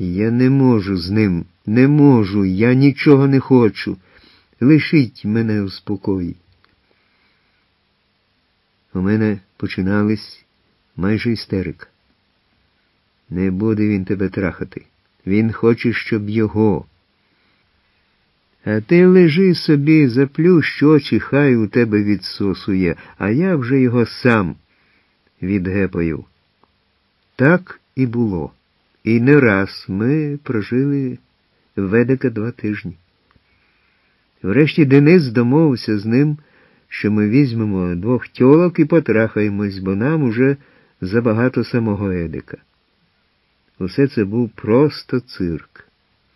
Я не можу з ним, не можу, я нічого не хочу. Лишіть мене у спокої. У мене починались майже істерика. Не буде він тебе трахати. Він хоче, щоб його. А ти лежи собі, заплющ очі, хай у тебе відсосує, а я вже його сам відгепаю. Так і було. І не раз ми прожили в Едика 2 тижні. Врешті Денис домовився з ним, що ми візьмемо 2 тьолок і потрахаємось, бо нам уже забагато самого Едика. Усе це був просто цирк.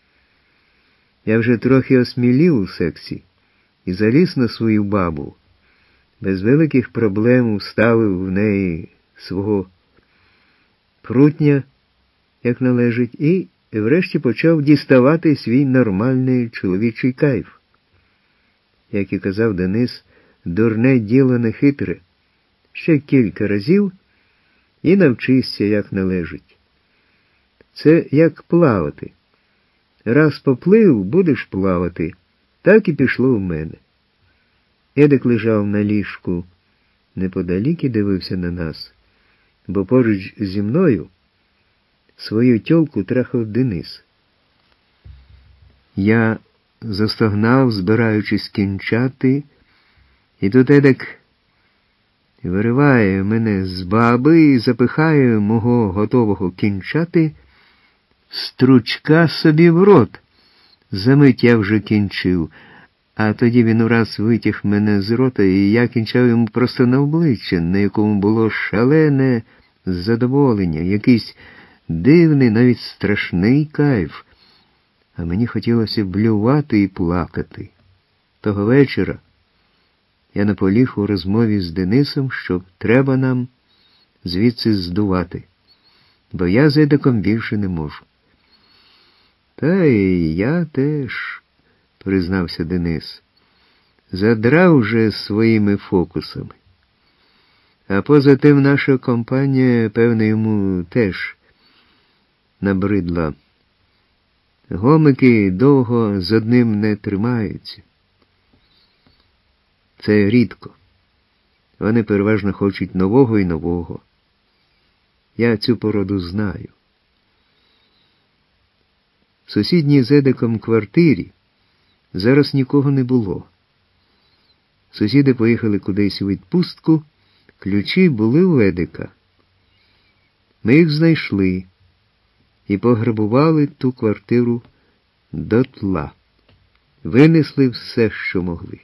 Я вже трохи осмілів у сексі і заліз на свою бабу. Без великих проблем вставив в неї свого прутня, як належить, і врешті почав діставати свій нормальний чоловічий кайф. Як і казав Денис, дурне діло не хитре. Ще кілька разів і навчишся, як належить. Це як плавати. Раз поплив, будеш плавати. Так і пішло в мене. Едик лежав на ліжку неподалік і дивився на нас, бо поруч зі мною свою тьолку трахав Денис. Я застогнав, збираючись кінчати, і тут Едик вириває мене з баби і запихає мого готового кінчати стручка собі в рот. Замить я вже кінчив, а тоді він ураз витяг мене з рота, і я кінчав йому просто на обличчя, на якому було шалене задоволення, якийсь дивний, навіть страшний кайф. А мені хотілося блювати і плакати. Того вечора я наполіг у розмові з Денисом, що треба нам звідси здувати, бо я з Едиком більше не можу. Та й я теж, признався Денис, задрав вже своїми фокусами. А поза тим наша компанія, певно, йому теж набридла. Гомики довго з одним не тримаються. Це рідко. Вони переважно хочуть нового і нового. Я цю породу знаю. В сусідній з Едиком квартирі зараз нікого не було. Сусіди поїхали кудись у відпустку, ключі були у Едика. Ми їх знайшли і пограбували ту квартиру дотла. Винесли все, що могли.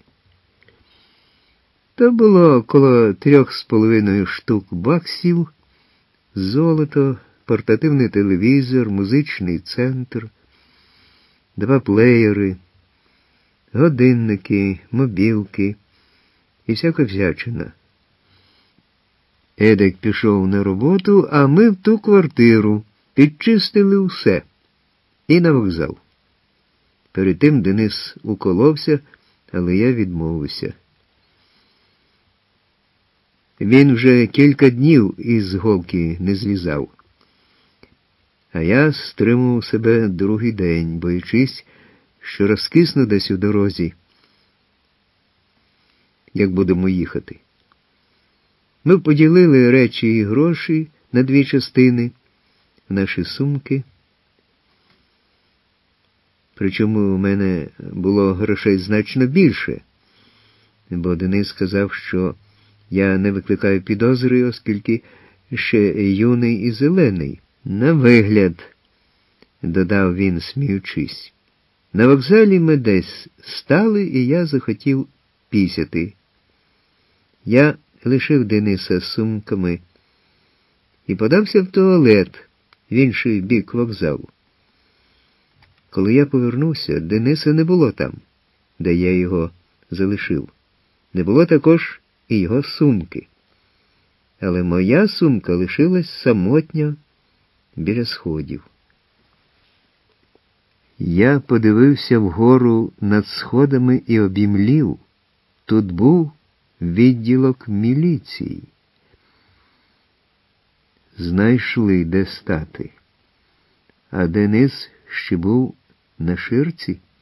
То було коло 3,5 штук баксів, золото, портативний телевізор, музичний центр, 2 плеєри, годинники, мобілки і всяка всячина. Едик пішов на роботу, а ми в ту квартиру підчистили все і на вокзал. Перед тим Денис уколовся, але я відмовився. Він вже кілька днів із голки не злізав. А я стримував себе другий день, боячись, що розкисну десь у дорозі, як будемо їхати. Ми поділили речі і гроші на 2 частини, наші сумки. Причому у мене було грошей значно більше, бо Денис сказав, що я не викликаю підозри, оскільки ще юний і зелений. На вигляд, додав він, сміючись. На вокзалі ми десь стали, і я захотів пісяти. Я лишив Дениса з сумками і подався в туалет в інший бік вокзалу. Коли я повернувся, Дениса не було там, де я його залишив. Не було також і його сумки. Але моя сумка лишилась самотня біля сходів. Я подивився вгору над сходами і обімлів. Тут був відділок міліції. Знайшли, де стати. А Денис ще був на ширці.